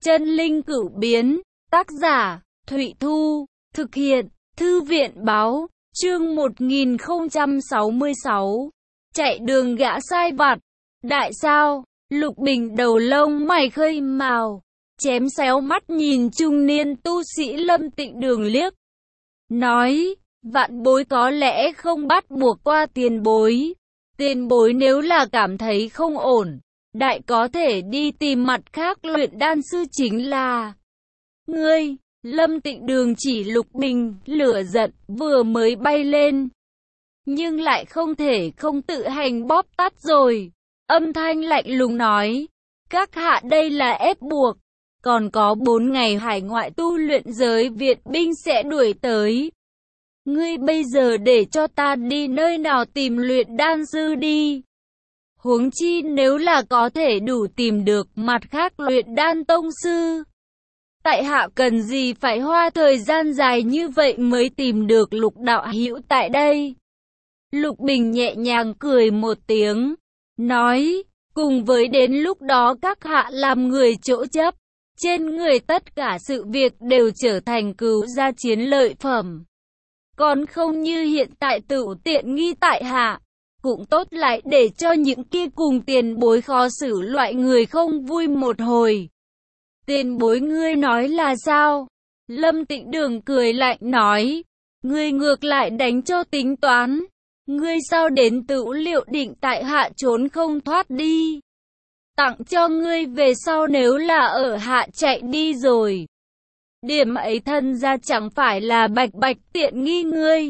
Chân linh cửu biến, tác giả, Thụy Thu, thực hiện, Thư viện báo, chương 1066, chạy đường gã sai vặt. Đại sao, Lục Bình đầu lông mày khơi mào, chém xéo mắt nhìn trung niên tu sĩ Lâm Tịnh Đường liếc. Nói, vạn bối có lẽ không bắt buộc qua tiền bối. Tiền bối nếu là cảm thấy không ổn, đại có thể đi tìm mặt khác luyện đan sư chính là ngươi. Lâm Tịnh Đường chỉ Lục Bình, lửa giận vừa mới bay lên, nhưng lại không thể không tự hành bóp tắt rồi. Âm thanh lạnh lùng nói, các hạ đây là ép buộc, còn có 4 ngày hải ngoại tu luyện giới viện binh sẽ đuổi tới. Ngươi bây giờ để cho ta đi nơi nào tìm luyện đan sư đi. Huống chi nếu là có thể đủ tìm được mặt khác luyện đan tông sư, tại hạ cần gì phải hoa thời gian dài như vậy mới tìm được Lục đạo hữu tại đây. Lục Bình nhẹ nhàng cười một tiếng, nói, cùng với đến lúc đó các hạ làm người chỗ chấp, trên người tất cả sự việc đều trở thành cứu gia chiến lợi phẩm. Còn không như hiện tại tự tiện nghi tại hạ, cũng tốt lại để cho những kia cùng tiền bối khó xử loại người không vui một hồi. Tiền bối ngươi nói là sao? Lâm Tịnh Đường cười lạnh nói, ngươi ngược lại đánh cho tính toán. Ngươi sao đến tự liệu định tại hạ trốn không thoát đi. Tặng cho ngươi về sau nếu là ở hạ chạy đi rồi, điểm ấy thân ra chẳng phải là bạch bạch tiện nghi ngươi.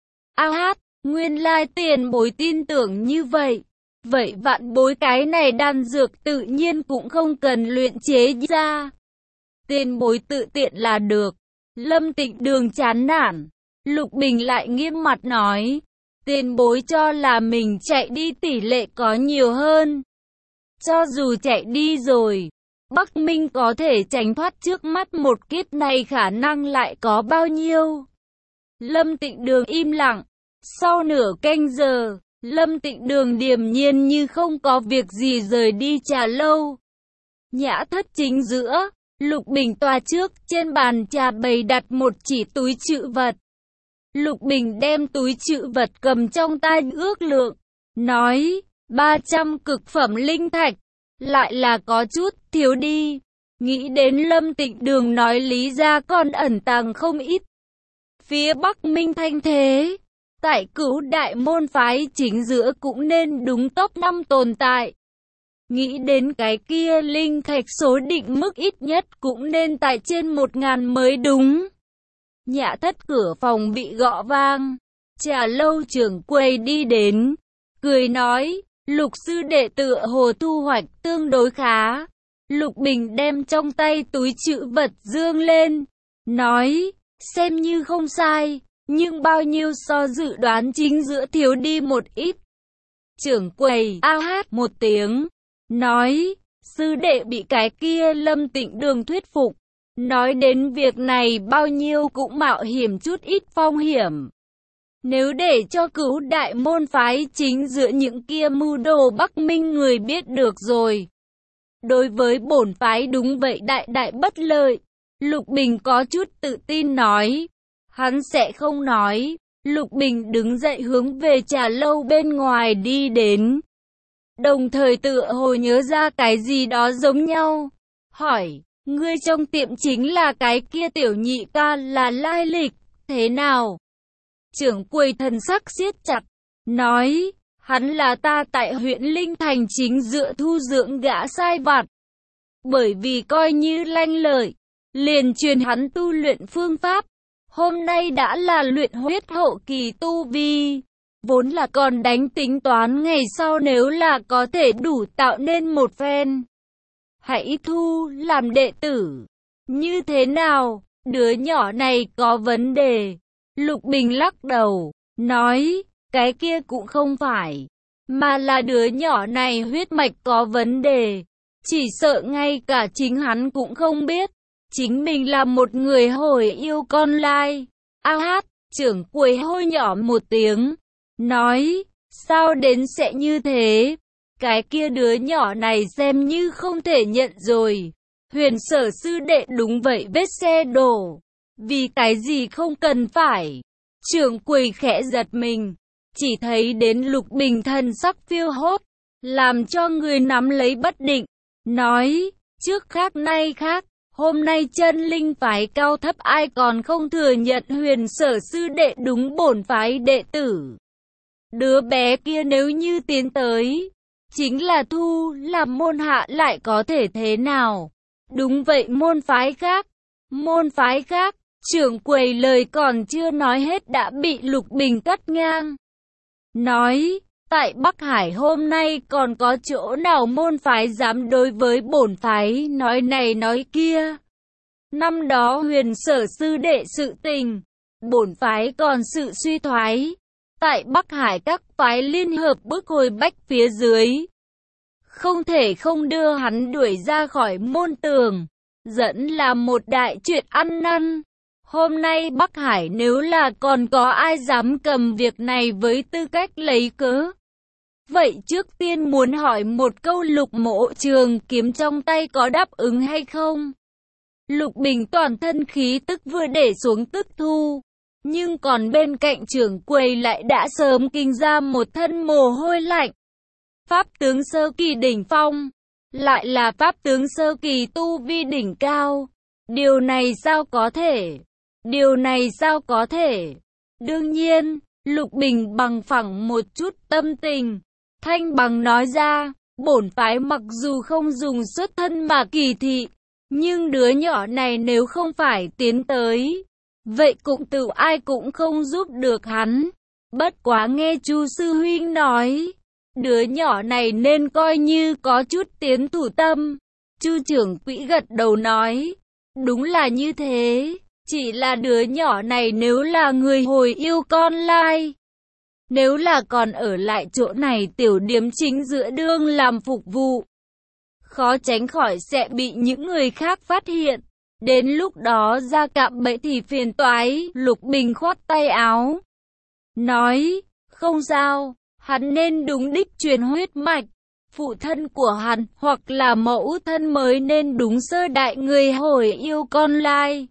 A hát, nguyên lai tiền bối tin tưởng như vậy. Vậy vạn bối cái này đan dược tự nhiên cũng không cần luyện chế ra. Tiền bối tự tiện là được. Lâm Tịnh Đường chán nản. Lục Bình lại nghiêm mặt nói, tiền bối cho là mình chạy đi tỷ lệ có nhiều hơn. Cho dù chạy đi rồi, Bắc Minh có thể tránh thoát trước mắt một kiếp này khả năng lại có bao nhiêu? Lâm Tịnh Đường im lặng. Sau nửa canh giờ, Lâm Tịnh Đường điềm nhiên như không có việc gì rời đi trà lâu. Nhã thất chính giữa, Lục Bình tòa trước, trên bàn trà bày đặt một chỉ túi trữ vật. Lục Bình đem túi trữ vật cầm trong tay ước lượng, nói, 300 cực phẩm linh thạch, lại là có chút thiếu đi. Nghĩ đến Lâm Tịnh Đường nói lý ra còn ẩn tàng không ít. Phía Bắc Minh thanh thế, tại Cửu đại môn phái chính giữa cũng nên đúng top 5 tồn tại. Nghĩ đến cái kia linh thạch số định mức ít nhất cũng nên tại trên 1000 mới đúng. Nhã thất cửa phòng bị gõ vang, trà lâu trưởng quầy đi đến, cười nói, Lục sư đệ tựa hồ thu hoạch tương đối khá. Lục Bình đem trong tay túi trữ vật dương lên, nói, xem như không sai, nhưng bao nhiêu so dự đoán chính giữa thiếu đi một ít. Trưởng quầy a hát một tiếng, nói, sư đệ bị cái kia Lâm Tịnh Đường thuyết phục. Nói đến việc này bao nhiêu cũng mạo hiểm chút ít phong hiểm. Nếu để cho Cửu đại môn phái chính giữa những kia mưu đồ Bắc Minh người biết được rồi, đối với bổn phái đúng vậy đại đại bất lợi. Lục Bình có chút tự tin nói. Hắn sẽ không nói. Lục Bình đứng dậy hướng về trà lâu bên ngoài đi đến, đồng thời tựa hồ nhớ ra cái gì đó giống nhau, hỏi, ngươi trong tiệm chính là cái kia tiểu nhị ca là lai lịch thế nào? Trưởng quầy thần sắc siết chặt, nói, hắn là ta tại huyện Linh Thành chính dựa thu dưỡng gã sai vặt. Bởi vì coi như lanh lợi, liền truyền hắn tu luyện phương pháp. Hôm nay đã là luyện huyết hậu kỳ tu vi, vốn là còn đánh tính toán ngày sau nếu là có thể đủ tạo nên một phen. Hãy thu làm đệ tử. Như thế nào, đứa nhỏ này có vấn đề? Lục Bình lắc đầu, nói, cái kia cũng không phải, mà là đứa nhỏ này huyết mạch có vấn đề. Chỉ sợ ngay cả chính hắn cũng không biết, chính mình là một người hồi yêu con lai. A hát, trưởng quầy hôi nhỏ một tiếng, nói, sao đến sẽ như thế? Cái kia đứa nhỏ này xem như không thể nhận rồi. Huyền Sở sư đệ đúng vậy, vết xe đổ. Vì cái gì không cần phải. Trưởng quầy khẽ giật mình. Chỉ thấy đến Lục Bình thần sắc phiêu hốt, làm cho người nắm lấy bất định. Nói, trước khác nay khác. Hôm nay chân linh phái cao thấp ai còn không thừa nhận Huyền Sở sư đệ đúng bổn phái đệ tử. Đứa bé kia nếu như tiến tới, chính là thu làm môn hạ lại có thể thế nào? Đúng vậy, môn phái khác. Môn phái khác. Trưởng quầy lời còn chưa nói hết đã bị Lục Bình cắt ngang. Nói, tại Bắc Hải hôm nay còn có chỗ nào môn phái dám đối với bổn phái nói này nói kia. Năm đó Huyền Sở sư đệ sự tình, bổn phái còn sự suy thoái. Tại Bắc Hải các phái liên hợp bức hồi bách phía dưới. Không thể không đưa hắn đuổi ra khỏi môn tường. Dẫn là một đại chuyện ăn năn. Hôm nay Bắc Hải nếu là còn có ai dám cầm việc này với tư cách lấy cớ. Vậy trước tiên muốn hỏi một câu, Lục Mỗ trường kiếm trong tay có đáp ứng hay không? Lục Bình toàn thân khí tức vừa để xuống tức thu. Nhưng còn bên cạnh trưởng quầy lại đã sớm kinh ra một thân mồ hôi lạnh. Pháp tướng sơ kỳ đỉnh phong, lại là pháp tướng sơ kỳ tu vi đỉnh cao. Điều này sao có thể? Điều này sao có thể? Đương nhiên, Lục Bình bằng phẳng một chút tâm tình. Thanh bằng nói ra, bổn phái mặc dù không dùng xuất thân mà kỳ thị, nhưng đứa nhỏ này nếu không phải tiến tới, vậy cũng tự ai cũng không giúp được hắn. Bất quá nghe Chu sư huynh nói, đứa nhỏ này nên coi như có chút tiến thủ tâm. Chu trưởng quỹ gật đầu nói, đúng là như thế. Chỉ là đứa nhỏ này nếu là người hồi yêu con lai, nếu là còn ở lại chỗ này tiểu điếm chính giữa đường làm phục vụ, khó tránh khỏi sẽ bị những người khác phát hiện. Đến lúc đó ra cạm bẫy thì phiền toái. Lục Bình khoát tay áo, nói, không sao, hắn nên đúng đích truyền huyết mạch. Phụ thân của hắn hoặc là mẫu thân mới nên đúng sơ đại người hồi yêu con lai.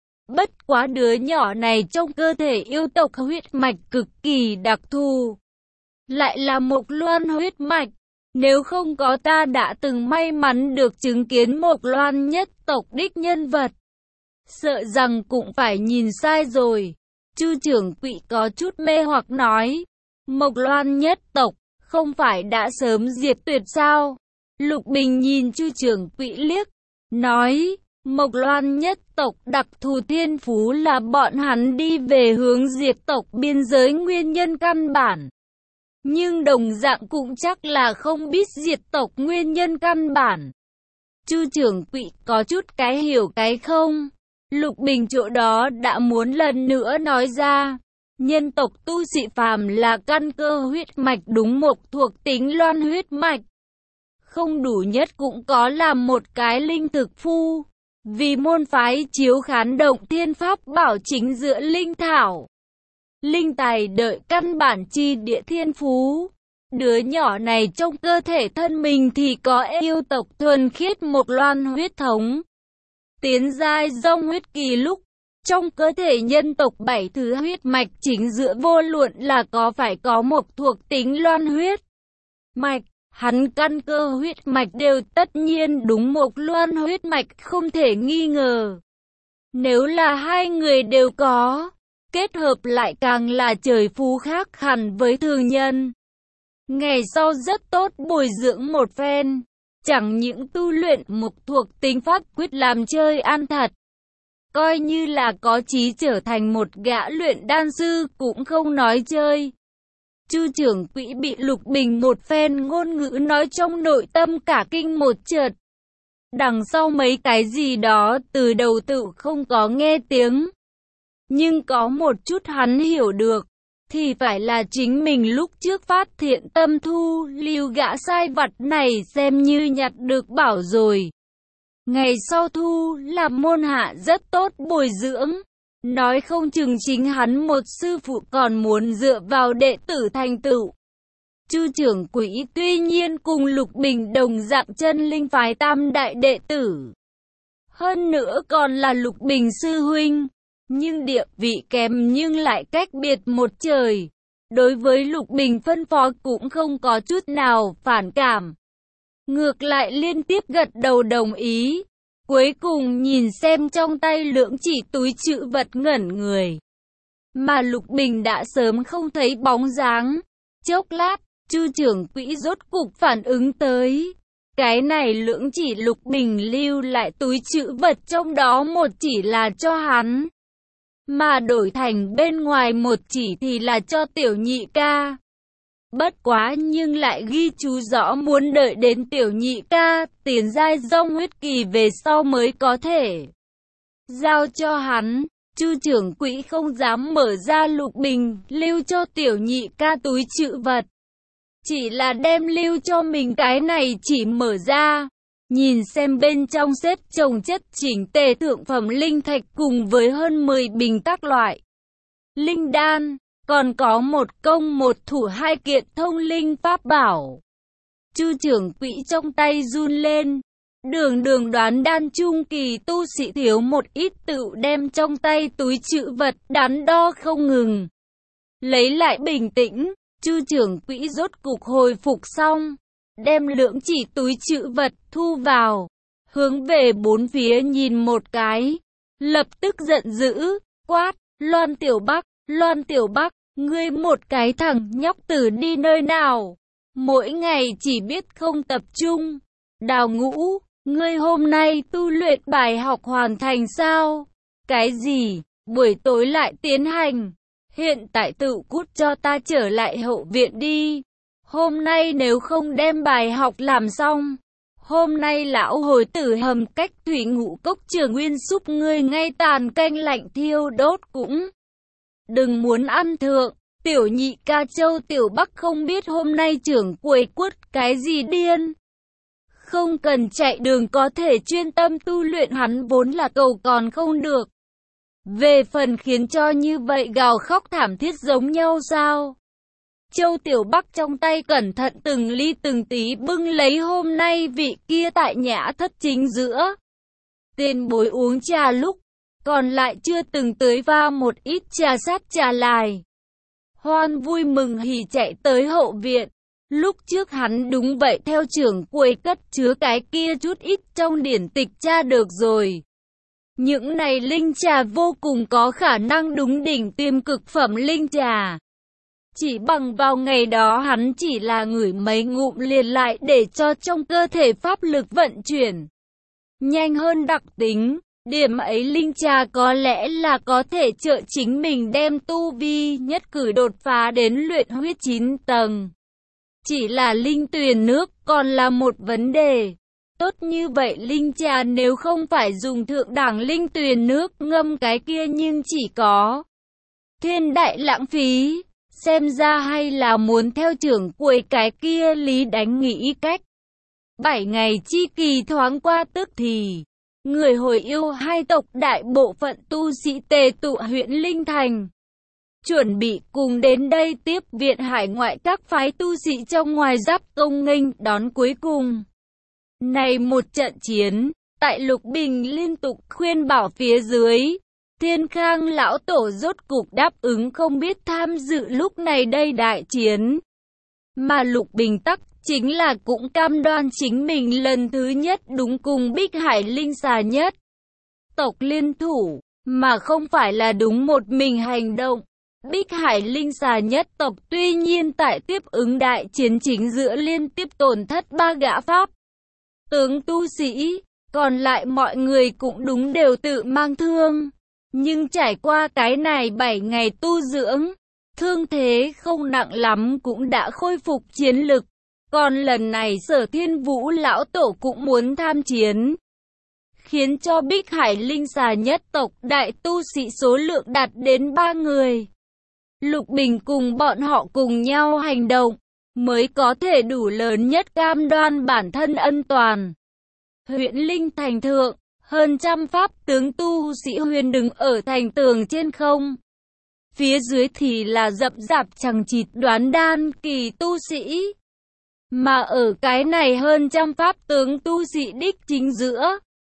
Bất quá đứa nhỏ này trong cơ thể yêu tộc huyết mạch cực kỳ đặc thù, lại là Mộc Loan huyết mạch. Nếu không có ta đã từng may mắn được chứng kiến Mộc Loan nhất tộc đích nhân vật, sợ rằng cũng phải nhìn sai rồi. Chu trưởng quỹ có chút mê hoặc nói, Mộc Loan nhất tộc không phải đã sớm diệt tuyệt sao? Lục Bình nhìn Chu trưởng quỹ liếc, nói, Mộc Loan nhất tộc đặc thù thiên phú là bọn hắn đi về hướng diệt tộc biên giới nguyên nhân căn bản. Nhưng đồng dạng cũng chắc là không biết diệt tộc nguyên nhân căn bản. Chu trưởng quỹ có chút cái hiểu cái không. Lục Bình chỗ đó đã muốn lần nữa nói ra. Nhân tộc tu sĩ phàm là căn cơ huyết mạch đúng mộc thuộc tính loan huyết mạch. Không đủ nhất cũng có làm một cái linh thực phu. Vì môn phái chiếu khán động thiên pháp bảo chính giữa linh thảo, linh tài đợi căn bản chi địa thiên phú. Đứa nhỏ này trong cơ thể thân mình thì có yêu tộc thuần khiết Mộc Loan huyết thống. Tiến giai dòng huyết kỳ lúc, trong cơ thể nhân tộc 7 thứ huyết mạch chính giữa vô luận là có phải có một thuộc tính loan huyết mạch. Hắn căn cơ huyết mạch đều tất nhiên đúng Mộc Loan huyết mạch không thể nghi ngờ. Nếu là hai người đều có, kết hợp lại càng là trời phú khác hẳn với thường nhân. Ngày sau rất tốt bồi dưỡng một phen, chẳng những tu luyện mộc thuộc tính pháp quyết làm chơi ăn thật. Coi như là có chí trở thành một gã luyện đan sư cũng không nói chơi. Chu trưởng quỹ bị Lục Bình một phen ngôn ngữ nói trong nội tâm cả kinh một chợt. Đằng sau mấy cái gì đó từ đầu tự không có nghe tiếng. Nhưng có một chút hắn hiểu được, thì phải là chính mình lúc trước phát thiện tâm thu lưu gã sai vặt này xem như nhặt được bảo rồi. Ngày sau thu làm môn hạ rất tốt bồi dưỡng. Nói không chừng chính hắn một sư phụ còn muốn dựa vào đệ tử thành tựu. Chu trưởng quỹ tuy nhiên cùng Lục Bình đồng dạng chân linh phái tam đại đệ tử, Hơn nữa còn là Lục Bình sư huynh, nhưng địa vị kém nhưng lại cách biệt một trời. Đối với Lục Bình phân phó cũng không có chút nào phản cảm. Ngược lại liên tiếp gật đầu đồng ý. Cuối cùng nhìn xem trong tay lưỡng chỉ túi trữ vật ngẩn người. Mà Lục Bình đã sớm không thấy bóng dáng. Chốc lát, Chu trưởng quỹ rốt cục phản ứng tới. Cái này lưỡng chỉ Lục Bình lưu lại túi trữ vật trong đó một chỉ là cho hắn. Mà đổi thành bên ngoài một chỉ thì là cho tiểu nhị ca. Bất quá nhưng lại ghi chú rõ muốn đợi đến tiểu nhị ca tiến giai dông huyết kỳ về sau mới có thể giao cho hắn. Chu trưởng quỹ không dám mở ra Lục Bình lưu cho tiểu nhị ca túi trữ vật. Chỉ là đem lưu cho mình cái này chỉ mở ra. Nhìn xem bên trong xếp chồng chất chỉnh tề thượng phẩm linh thạch cùng với hơn 10 bình các loại linh đan. Còn có một công một thủ 2 kiện thông linh pháp bảo. Chu trưởng quỹ trong tay run lên. Đường đoán đan trung kỳ tu sĩ thiếu một ít tự đem trong tay túi trữ vật đắn đo không ngừng. Lấy lại bình tĩnh, Chu trưởng quỹ rốt cục hồi phục xong. Đem lưỡng chỉ túi trữ vật thu vào. Hướng về bốn phía nhìn một cái. Lập tức giận dữ, quát, Loan Tiểu Bắc, ngươi một cái thằng nhóc tử đi nơi nào? Mỗi ngày chỉ biết không tập trung. Đào Ngũ, ngươi hôm nay tu luyện bài học hoàn thành sao? Cái gì? Buổi tối lại tiến hành. Hiện tại tự cút cho ta trở lại hậu viện đi. Hôm nay nếu không đem bài học làm xong, hôm nay lão hồi tử hầm cách thủy ngũ cốc Trường Nguyên giúp ngươi ngay tàn canh lạnh thiêu đốt cũng đừng muốn ăn thượng. Tiểu nhị ca Châu Tiểu Bắc không biết hôm nay trưởng quầy quất cái gì điên. Không cần chạy đường có thể chuyên tâm tu luyện hắn vốn là cầu còn không được. Về phần khiến cho như vậy gào khóc thảm thiết giống nhau sao? Châu Tiểu Bắc trong tay cẩn thận từng ly từng tí bưng lấy hôm nay vị kia tại nhã thất chính giữa. Tiền bối uống trà lúc, còn lại chưa từng tới va một ít trà sát trà lài. Hoan vui mừng hỉ chạy tới hậu viện. Lúc trước hắn đúng vậy theo trưởng quầy cất chứa cái kia chút ít trong điển tịch tra được rồi. Những này linh trà vô cùng có khả năng đúng đỉnh tiêm cực phẩm linh trà. Chỉ bằng vào ngày đó hắn chỉ là ngửi mấy ngụm liền lại để cho trong cơ thể pháp lực vận chuyển nhanh hơn đặc tính. Điểm ấy linh trà có lẽ là có thể trợ chính mình đem tu vi nhất cử đột phá đến luyện huyết 9 tầng. Chỉ là linh tuyền nước còn là một vấn đề. Tốt như vậy linh trà nếu không phải dùng thượng đẳng linh tuyền nước ngâm cái kia nhưng chỉ có thiên đại lãng phí. Xem ra hay là muốn theo trưởng quầy cái kia lý đánh nghĩ cách. 7 ngày chi kỳ thoáng qua tức thì. Người hồi yêu hai tộc đại bộ phận tu sĩ tề tụ huyện Linh Thành. Chuẩn bị cùng đến đây tiếp viện hải ngoại các phái tu sĩ trong ngoài giáp công nghênh đón cuối cùng. Này một trận chiến, tại Lục Bình liên tục khuyên bảo phía dưới. Thiên Khang lão tổ rốt cục đáp ứng không biết tham dự lúc này đây đại chiến. Mà Lục Bình tắc chính là cũng cam đoan chính mình lần thứ nhất đúng cùng Bích Hải Linh xà nhất tộc liên thủ, mà không phải là đúng một mình hành động. Bích Hải Linh xà nhất tộc tuy nhiên tại tiếp ứng đại chiến chính giữa liên tiếp tổn thất 3 gã pháp tướng tu sĩ, còn lại mọi người cũng đúng đều tự mang thương. Nhưng trải qua cái này 7 ngày tu dưỡng, thương thế không nặng lắm cũng đã khôi phục chiến lực. Còn lần này Sở Thiên Vũ lão tổ cũng muốn tham chiến, khiến cho Bích Hải Linh xà nhất tộc đại tu sĩ số lượng đạt đến 3 người. Lục Bình cùng bọn họ cùng nhau hành động, mới có thể đủ lớn nhất cam đoan bản thân ân toàn. Huyện Linh Thành thượng, hơn trăm pháp tướng tu sĩ huyền đứng ở thành tường trên không. Phía dưới thì là rậm rạp chằng chịt đoán đan kỳ tu sĩ. Mà ở cái này hơn trăm pháp tướng tu sĩ đích chính giữa,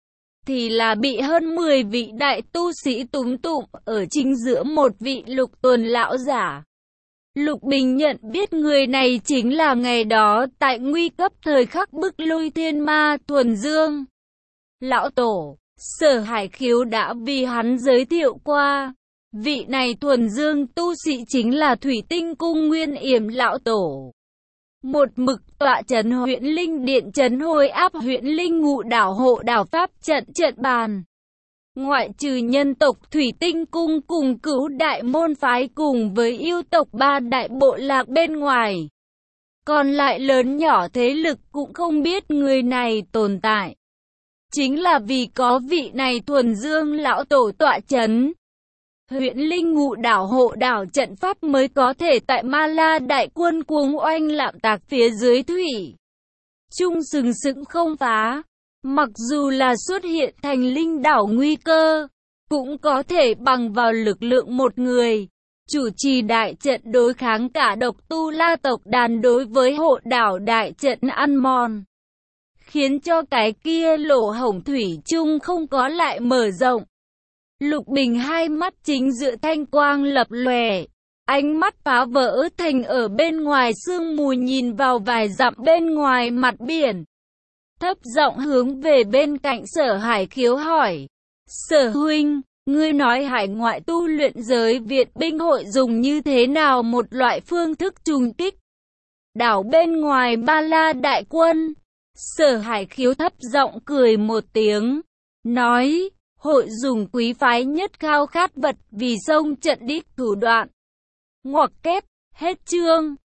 thì là bị hơn 10 vị đại tu sĩ túm tụm ở chính giữa một vị Lục Tuần lão giả. Lục Bình nhận biết người này chính là ngày đó tại nguy cấp thời khắc bức lui thiên ma Thuần Dương. Lão Tổ, Sở Hải Khiếu đã vì hắn giới thiệu qua. Vị này Thuần Dương tu sĩ chính là Thủy Tinh Cung Nguyên Yểm Lão Tổ. Một mực tọa trấn Huyễn Linh Điện trấn hồi áp Huyễn Linh Ngụ Đảo hộ đảo pháp trận bàn. Ngoại trừ nhân tộc Thủy Tinh Cung cùng Cửu Đại môn phái cùng với yêu tộc ba đại bộ lạc bên ngoài, còn lại lớn nhỏ thế lực cũng không biết người này tồn tại. Chính là vì có vị này Thuần Dương lão tổ tọa trấn, Huyễn Linh Ngụ Đảo hộ đảo trận pháp mới có thể tại Ma La đại quân cuồng oanh lạm tạc phía dưới thủy chung sừng sững không phá. Mặc dù là xuất hiện thành linh đảo nguy cơ, cũng có thể bằng vào lực lượng một người, chủ trì đại trận đối kháng cả độc tu la tộc đàn đối với hộ đảo đại trận ăn mòn, khiến cho cái kia lỗ hổng thủy chung không có lại mở rộng. Lục Bình hai mắt chính giữa thanh quang lập lòe, ánh mắt phá vỡ thành ở bên ngoài sương mù nhìn vào vài dặm bên ngoài mặt biển. Thấp giọng hướng về bên cạnh Sở Hải Khiếu hỏi. Sở huynh, ngươi nói hải ngoại tu luyện giới Việt binh hội dùng như thế nào một loại phương thức trùng kích đảo bên ngoài Ba La đại quân? Sở Hải Khiếu thấp giọng cười một tiếng, nói, hội dùng quý phái nhất khao khát vật vì sông trận đích thủ đoạn. Ngoặc kép, hết chương.